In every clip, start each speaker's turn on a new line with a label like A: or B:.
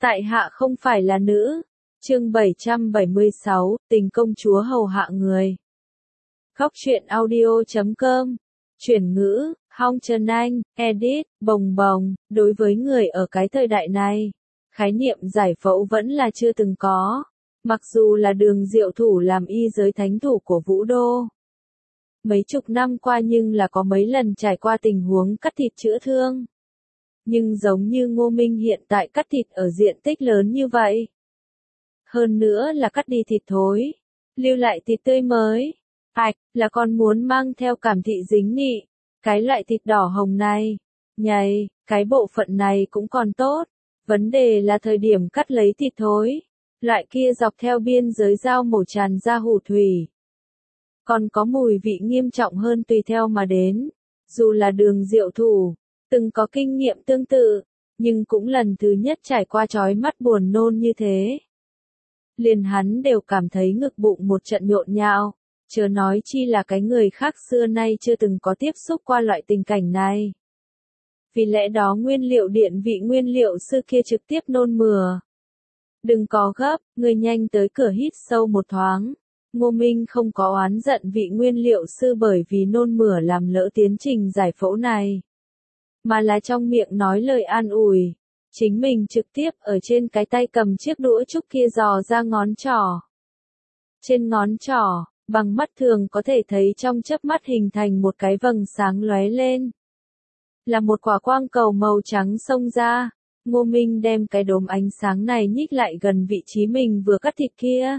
A: Tại hạ không phải là nữ. Chương 776, tình công chúa hầu hạ người. Khóc chuyện audio.com. Chuyển ngữ, Hong Trần Anh, edit, bồng bồng. Đối với người ở cái thời đại này, khái niệm giải phẫu vẫn là chưa từng có. Mặc dù là Đường Diệu Thủ làm y giới thánh thủ của Vũ Đô mấy chục năm qua, nhưng là có mấy lần trải qua tình huống cắt thịt chữa thương. Nhưng giống như Ngô Minh hiện tại cắt thịt ở diện tích lớn như vậy. Hơn nữa là cắt đi thịt thối, lưu lại thịt tươi mới. Là còn muốn mang theo cảm thị dính nị. Cái loại thịt đỏ hồng này, nhầy, cái bộ phận này cũng còn tốt. Vấn đề là thời điểm cắt lấy thịt thối, loại kia dọc theo biên giới dao mổ tràn ra hủ thủy. Còn có mùi vị nghiêm trọng hơn tùy theo mà đến. Dù là Đường Diệu Thủ từng có kinh nghiệm tương tự, nhưng cũng lần thứ nhất trải qua chói mắt buồn nôn như thế. Liền hắn đều cảm thấy ngực bụng một trận nhộn nhạo, chớ nói chi là cái người khác xưa nay chưa từng có tiếp xúc qua loại tình cảnh này. Vì lẽ đó nguyên liệu điện vị nguyên liệu sư kia trực tiếp nôn mửa. Đừng có gấp, người nhanh tới cửa hít sâu một thoáng. Ngô Minh không có oán giận vị nguyên liệu sư bởi vì nôn mửa làm lỡ tiến trình giải phẫu này, mà là trong miệng nói lời an ủi. Chính mình trực tiếp ở trên cái tay cầm chiếc đũa trúc kia dò ra ngón trỏ. Trên ngón trỏ, bằng mắt thường có thể thấy trong chớp mắt hình thành một cái vầng sáng lóe lên. Là một quả quang cầu màu trắng xông ra. Ngô Minh đem cái đốm ánh sáng này nhích lại gần vị trí mình vừa cắt thịt kia.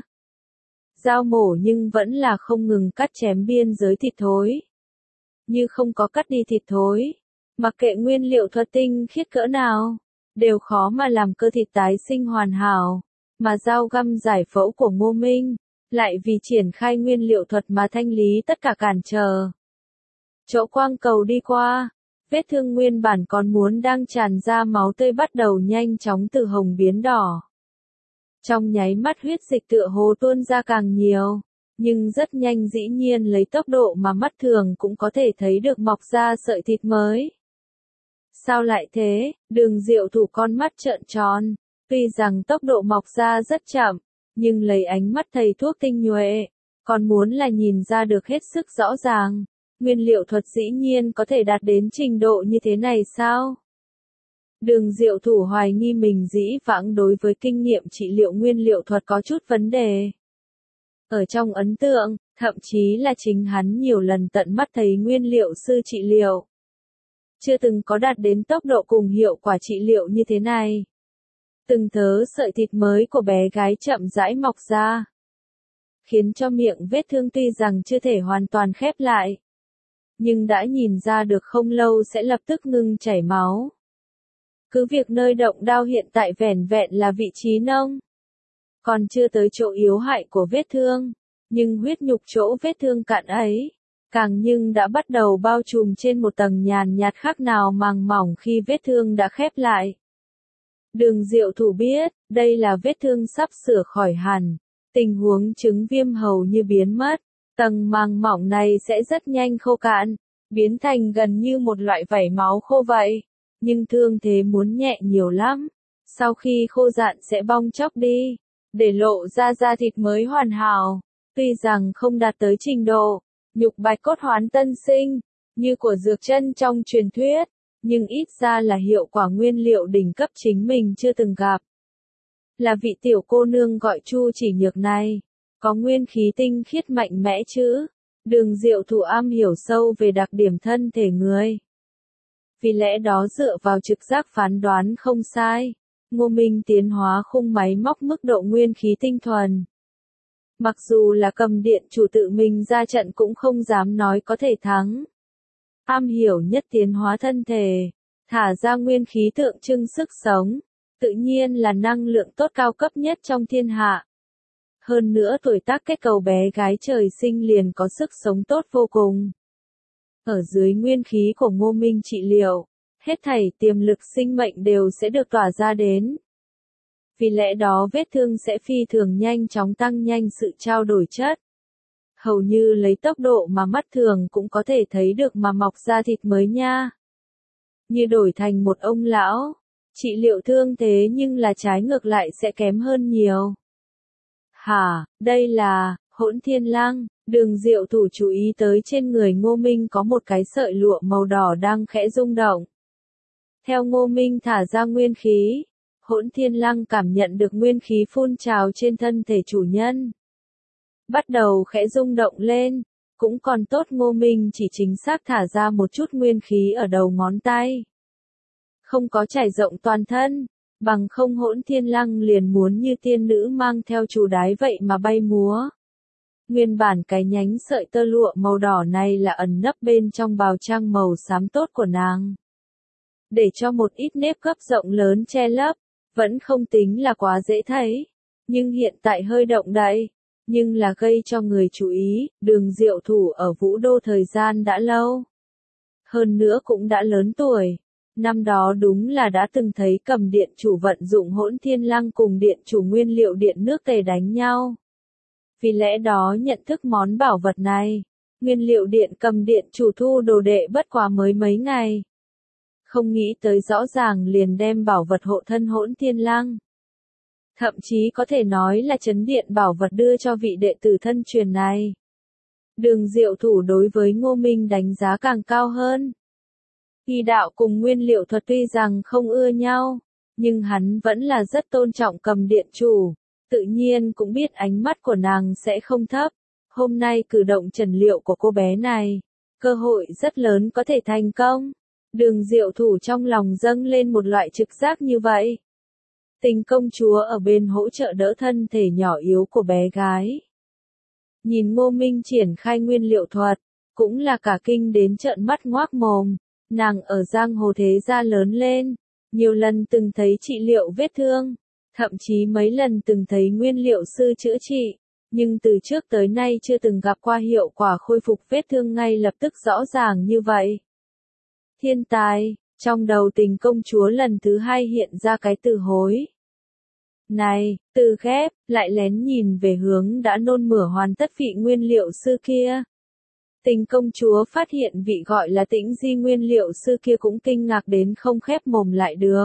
A: Dao mổ nhưng vẫn là không ngừng cắt chém biên giới thịt thối. Như không có cắt đi thịt thối, mặc kệ nguyên liệu thuật tinh khiết cỡ nào, đều khó mà làm cơ thịt tái sinh hoàn hảo. Mà dao găm giải phẫu của Ngô Minh lại vì triển khai nguyên liệu thuật mà thanh lý tất cả cản trở. Chỗ quang cầu đi qua, vết thương nguyên bản còn muốn đang tràn ra máu tươi bắt đầu nhanh chóng từ hồng biến đỏ. Trong nháy mắt huyết dịch tựa hồ tuôn ra càng nhiều, nhưng rất nhanh dĩ nhiên lấy tốc độ mà mắt thường cũng có thể thấy được mọc ra sợi thịt mới. Sao lại thế? Đường Diệu Thủ con mắt trợn tròn, tuy rằng tốc độ mọc ra rất chậm, nhưng lấy ánh mắt thầy thuốc tinh nhuệ, còn muốn là nhìn ra được hết sức rõ ràng. Nguyên liệu thuật dĩ nhiên có thể đạt đến trình độ như thế này sao? Đường Diệu Thủ hoài nghi mình dĩ vãng đối với kinh nghiệm trị liệu nguyên liệu thuật có chút vấn đề. Ở trong ấn tượng, thậm chí là chính hắn nhiều lần tận mắt thấy nguyên liệu sư trị liệu, chưa từng có đạt đến tốc độ cùng hiệu quả trị liệu như thế này. Từng thớ sợi thịt mới của bé gái chậm rãi mọc ra, khiến cho miệng vết thương tuy rằng chưa thể hoàn toàn khép lại, nhưng đã nhìn ra được không lâu sẽ lập tức ngừng chảy máu. Cứ việc nơi động đao hiện tại vẻn vẹn là vị trí nông, còn chưa tới chỗ yếu hại của vết thương, nhưng huyết nhục chỗ vết thương cạn ấy, càng nhưng đã bắt đầu bao trùm trên một tầng nhàn nhạt khác nào màng mỏng khi vết thương đã khép lại. Đường Diệu Thủ biết, đây là vết thương sắp sửa khỏi hẳn, tình huống chứng viêm hầu như biến mất, tầng màng mỏng này sẽ rất nhanh khô cạn, biến thành gần như một loại vảy máu khô vậy. Nhưng thương thế muốn nhẹ nhiều lắm, sau khi khô rạn sẽ bong chóc đi, để lộ ra da thịt mới hoàn hảo. Tuy rằng không đạt tới trình độ nhục bạch cốt hoán tân sinh như của dược chân trong truyền thuyết, nhưng ít ra là hiệu quả nguyên liệu đỉnh cấp chính mình chưa từng gặp. Là vị tiểu cô nương gọi Chu Chỉ Nhược này, có nguyên khí tinh khiết mạnh mẽ chứ? Đường Diệu Thủ am hiểu sâu về đặc điểm thân thể người. Vì lẽ đó dựa vào trực giác phán đoán không sai, Ngô Minh tiến hóa khung máy móc mức độ nguyên khí tinh thuần. Mặc dù là Cầm Điện chủ tự mình ra trận cũng không dám nói có thể thắng. Am hiểu nhất tiến hóa thân thể, thả ra nguyên khí tượng trưng sức sống, tự nhiên là năng lượng tốt cao cấp nhất trong thiên hạ. Hơn nữa tuổi tác kết cầu bé gái trời sinh liền có sức sống tốt vô cùng. Ở dưới nguyên khí của Ngô Minh trị liệu, hết thảy tiềm lực sinh mệnh đều sẽ được tỏa ra đến. Vì lẽ đó vết thương sẽ phi thường nhanh chóng tăng nhanh sự trao đổi chất. Hầu như lấy tốc độ mà mắt thường cũng có thể thấy được mà mọc ra thịt mới nha. Như đổi thành một ông lão, Trị liệu thương thế nhưng là trái ngược lại sẽ kém hơn nhiều. Hả, đây là, Hỗn Thiên Lăng, Đường Diệu Thủ chú ý tới trên người Ngô Minh có một cái sợi lụa màu đỏ đang khẽ rung động. Theo Ngô Minh thả ra nguyên khí, Hỗn Thiên Lăng cảm nhận được nguyên khí phun trào trên thân thể chủ nhân. Bắt đầu khẽ rung động lên, cũng còn tốt Ngô Minh chỉ chính xác thả ra một chút nguyên khí ở đầu ngón tay. Không có trải rộng toàn thân, bằng không Hỗn Thiên Lăng liền muốn như tiên nữ mang theo chủ đái vậy mà bay múa. Nguyên bản cái nhánh sợi tơ lụa màu đỏ này là ẩn nấp bên trong bào trang màu xám tốt của nàng. Để cho một ít nếp gấp rộng lớn che lấp, vẫn không tính là quá dễ thấy, nhưng hiện tại hơi động đậy, nhưng là gây cho người chú ý, Đường Diệu Thủ ở Vũ Đô thời gian đã lâu. Hơn nữa cũng đã lớn tuổi. Năm đó đúng là đã từng thấy Cầm Điện Chủ vận dụng Hỗn Thiên Lăng cùng Điện Chủ nguyên liệu điện nước Tề đánh nhau. Vì lẽ đó nhận thức món bảo vật này, nguyên liệu điện Cầm Điện Chủ thu đồ đệ bất quá mới mấy ngày. Không nghĩ tới rõ ràng liền đem bảo vật hộ thân Hỗn Thiên Lăng. Thậm chí có thể nói là chấn điện bảo vật đưa cho vị đệ tử thân truyền này. Đường Diệu Thủ đối với Ngô Minh đánh giá càng cao hơn. Y đạo cùng nguyên liệu thuật tuy rằng không ưa nhau, nhưng hắn vẫn là rất tôn trọng Cầm Điện Chủ, tự nhiên cũng biết ánh mắt của nàng sẽ không thấp. Hôm nay cử động trần liệu của cô bé này, cơ hội rất lớn có thể thành công. Đường Diệu Thủ trong lòng dâng lên một loại trực giác như vậy. Tình công chúa ở bên hỗ trợ đỡ thân thể nhỏ yếu của bé gái. Nhìn Ngô Minh triển khai nguyên liệu thuật, cũng là cả kinh đến trợn mắt ngoác mồm. Nàng ở giang hồ thế gia lớn lên, nhiều lần từng thấy trị liệu vết thương, thậm chí mấy lần từng thấy nguyên liệu sư chữa trị, nhưng từ trước tới nay chưa từng gặp qua hiệu quả khôi phục vết thương ngay lập tức rõ ràng như vậy. Thiên tài, trong đầu Tình công chúa lần thứ hai hiện ra cái từ hối. Này, từ ghép, lại lén nhìn về hướng đã nôn mửa hoàn tất vị nguyên liệu sư kia. Tình công chúa phát hiện vị gọi là Tĩnh Di nguyên liệu sư kia cũng kinh ngạc đến không khép mồm lại được.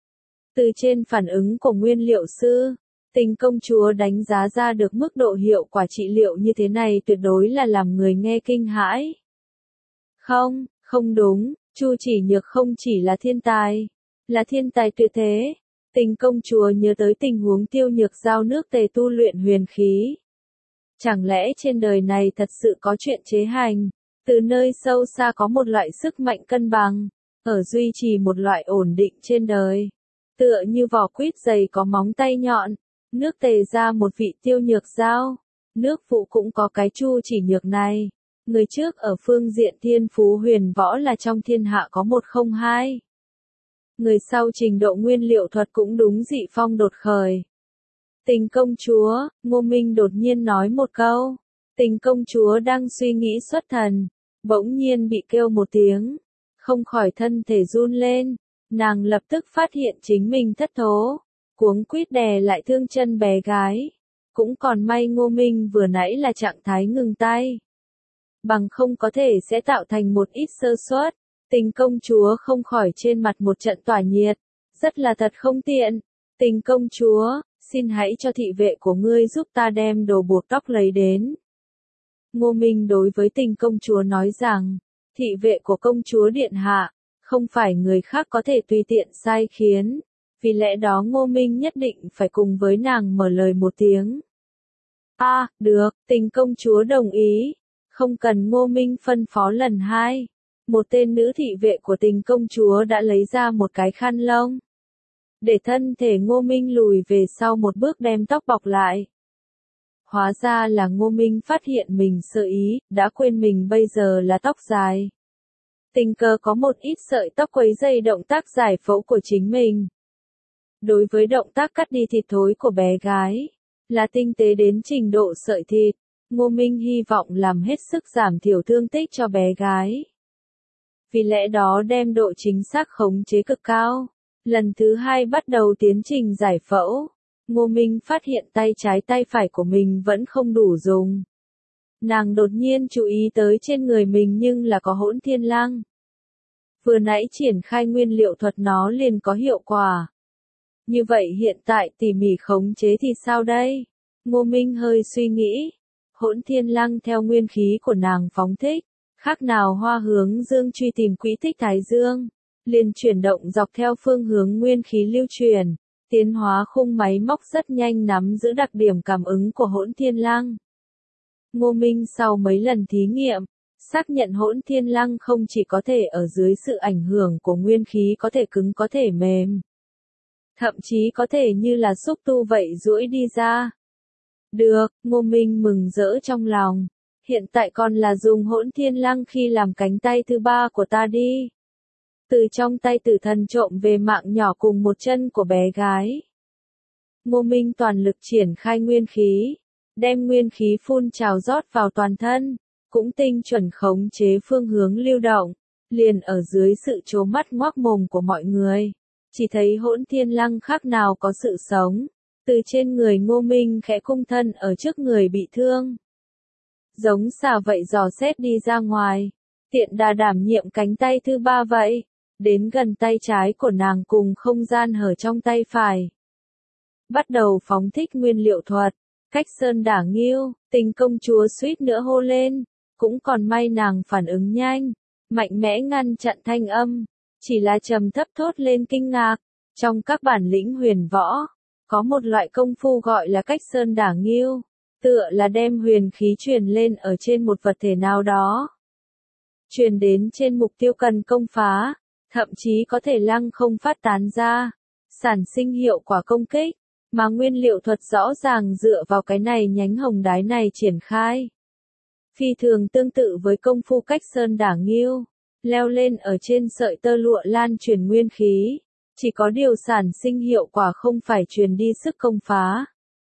A: Từ trên phản ứng của nguyên liệu sư, Tình công chúa đánh giá ra được mức độ hiệu quả trị liệu như thế này tuyệt đối là làm người nghe kinh hãi. Không, không đúng, Chu Chỉ Nhược không chỉ là thiên tài tuyệt thế. Tình công chúa nhớ tới tình huống Tiêu Nhược giao nước Tề tu luyện huyền khí. Chẳng lẽ trên đời này thật sự có chuyện chế hành, từ nơi sâu xa có một loại sức mạnh cân bằng, ở duy trì một loại ổn định trên đời. Tựa như vỏ quýt dày có móng tay nhọn, nước Tề ra một vị Tiêu Nhược giao, nước Vũ cũng có cái Chu Chỉ Nhược này. Người trước ở phương diện thiên phú huyền võ là trong thiên hạ có một không hai. Người sau trình độ nguyên liệu thuật cũng đúng dị phong đột khởi. Tình công chúa, Ngô Minh đột nhiên nói một câu. Tình công chúa đang suy nghĩ xuất thần, bỗng nhiên bị kêu một tiếng, không khỏi thân thể run lên, nàng lập tức phát hiện chính mình thất thố, cuống quýt đè lại thương chân bé gái. Cũng còn may Ngô Minh vừa nãy là trạng thái ngừng tay. Bằng không có thể sẽ tạo thành một ít sơ suất. Tình công chúa không khỏi trên mặt một trận tỏa nhiệt, rất là thật không tiện. Tình công chúa, xin hãy cho thị vệ của ngươi giúp ta đem đồ buộc tóc lấy đến. Ngô Minh đối với Tình công chúa nói rằng, thị vệ của công chúa điện hạ, không phải người khác có thể tùy tiện sai khiến, vì lẽ đó Ngô Minh nhất định phải cùng với nàng mở lời một tiếng. Được, Tình công chúa đồng ý, không cần Ngô Minh phân phó lần hai. Một tên nữ thị vệ của Tình công chúa đã lấy ra một cái khăn lông. Để thân thể Ngô Minh lùi về sau một bước đem tóc bọc lại. Hóa ra là Ngô Minh phát hiện mình sơ ý, đã quên mình bây giờ là tóc dài. Tình cờ có một ít sợi tóc quấy dày động tác giải phẫu của chính mình. Đối với động tác cắt đi thịt thối của bé gái, là tinh tế đến trình độ sợi thịt, Ngô Minh hy vọng làm hết sức giảm thiểu thương tích cho bé gái. Vì lẽ đó đem độ chính xác khống chế cực cao. Lần thứ hai bắt đầu tiến trình giải phẫu, Ngô Minh phát hiện tay trái tay phải của mình vẫn không đủ dùng. Nàng đột nhiên chú ý tới trên người mình nhưng là có Hỗn Thiên Lăng. Vừa nãy triển khai nguyên liệu thuật nó liền có hiệu quả. Như vậy hiện tại tỉ mỉ khống chế thì sao đây? Ngô Minh hơi suy nghĩ. Hỗn Thiên Lăng theo nguyên khí của nàng phóng thích, khác nào hoa hướng dương truy tìm quỹ tích Thái Dương, liền chuyển động dọc theo phương hướng nguyên khí lưu truyền, tiến hóa khung máy móc rất nhanh nắm giữ đặc điểm cảm ứng của Hỗn Thiên Lăng. Ngô Minh sau mấy lần thí nghiệm, xác nhận Hỗn Thiên Lăng không chỉ có thể ở dưới sự ảnh hưởng của nguyên khí có thể cứng có thể mềm, thậm chí có thể như là xúc tu vậy duỗi đi ra. Được, Ngô Minh mừng rỡ trong lòng. Hiện tại còn là dùng Hỗn Thiên Lăng khi làm cánh tay thứ ba của ta đi. Từ trong tay tử thần trộm về mạng nhỏ cùng một chân của bé gái. Ngô Minh toàn lực triển khai nguyên khí, đem nguyên khí phun trào rót vào toàn thân, cũng tinh chuẩn khống chế phương hướng lưu động, liền ở dưới sự trố mắt ngoác mồm của mọi người. Chỉ thấy Hỗn Thiên Lăng khác nào có sự sống. Từ trên người Ngô Minh khẽ cung thân ở trước người bị thương. Giống xà vậy dò xét đi ra ngoài. Tiện đà đảm nhiệm cánh tay thứ ba vậy. Đến gần tay trái của nàng cùng không gian hở trong tay phải. Bắt đầu phóng thích nguyên liệu thuật. Cách sơn đả nghiêu, Tình công chúa suýt nữa hô lên. Cũng còn may nàng phản ứng nhanh. Mạnh mẽ ngăn chặn thanh âm. Chỉ là trầm thấp thốt lên kinh ngạc. Trong các bản lĩnh huyền võ, có một loại công phu gọi là cách sơn đả nghiêu, tựa là đem huyền khí truyền lên ở trên một vật thể nào đó. Truyền đến trên mục tiêu cần công phá, thậm chí có thể lăng không phát tán ra, sản sinh hiệu quả công kích, mà nguyên liệu thuật rõ ràng dựa vào cái này nhánh hồng đái này triển khai. Phi thường tương tự với công phu cách sơn đả nghiêu, leo lên ở trên sợi tơ lụa lan truyền nguyên khí. Chỉ có điều sản sinh hiệu quả không phải truyền đi sức công phá,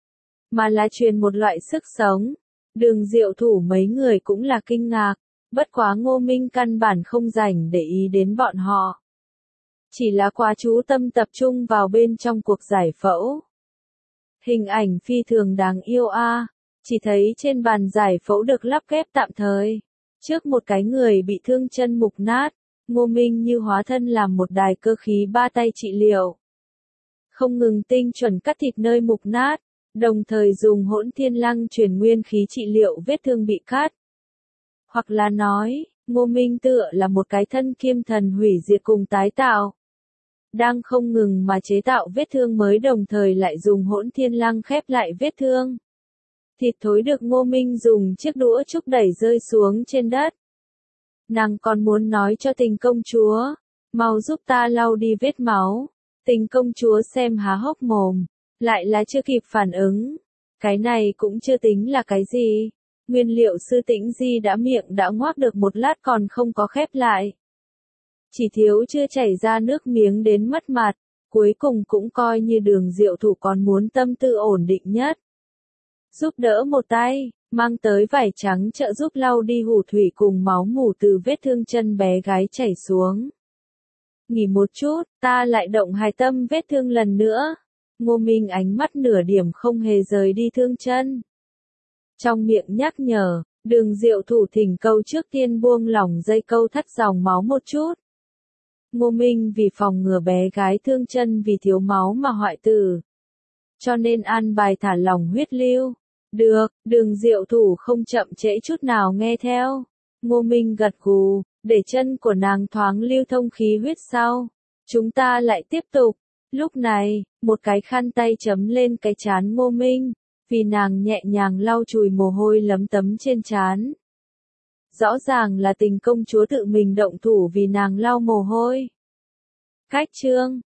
A: mà là truyền một loại sức sống. Đường Diệu Thủ mấy người cũng là kinh ngạc, bất quá Ngô Minh căn bản không rảnh để ý đến bọn họ. Chỉ là quá chú tâm tập trung vào bên trong cuộc giải phẫu. Hình ảnh phi thường đáng yêu chỉ thấy trên bàn giải phẫu được lắp ghép tạm thời. Trước một cái người bị thương chân mục nát. Ngô Minh như hóa thân làm một đài cơ khí ba tay trị liệu. Không ngừng tinh chuẩn cắt thịt nơi mục nát, đồng thời dùng Hỗn Thiên Lăng truyền nguyên khí trị liệu vết thương bị cắt. Hoặc là nói, Ngô Minh tựa là một cái thân kiêm thần hủy diệt cùng tái tạo. Đang không ngừng mà chế tạo vết thương mới đồng thời lại dùng Hỗn Thiên Lăng khép lại vết thương. Thịt thối được Ngô Minh dùng chiếc đũa trúc đẩy rơi xuống trên đất. Nàng còn muốn nói cho Tình công chúa, mau giúp ta lau đi vết máu. Tình công chúa xem há hốc mồm, lại là chưa kịp phản ứng. Cái này cũng chưa tính là cái gì. Nguyên liệu sư Tĩnh Di đã miệng đã ngoác được một lát còn không có khép lại. Chỉ thiếu chưa chảy ra nước miếng đến mất mặt, cuối cùng cũng coi như Đường Diệu Thủ còn muốn tâm tư ổn định nhất. Giúp đỡ một tay. Mang tới vải trắng trợ giúp lau đi hủ thủy cùng máu mủ từ vết thương chân bé gái chảy xuống. Nghỉ một chút, ta lại động hài tâm vết thương lần nữa. Ngô Minh ánh mắt nửa điểm không hề rời đi thương chân. Trong miệng nhắc nhở, Đường Diệu Thủ thỉnh cầu trước tiên buông lỏng dây câu thắt dòng máu một chút. Ngô Minh vì phòng ngừa bé gái thương chân vì thiếu máu mà hoại tử. Cho nên an bài thả lỏng huyết lưu. Được, Đường Diệu Thủ không chậm trễ chút nào nghe theo. Ngô Minh gật gù, để chân của nàng thoáng lưu thông khí huyết sau. Chúng ta lại tiếp tục. Lúc này, một cái khăn tay chấm lên cái trán Ngô Minh, vì nàng nhẹ nhàng lau chùi mồ hôi lấm tấm trên trán. Rõ ràng là Tình công chúa tự mình động thủ vì nàng lau mồ hôi. Cách chương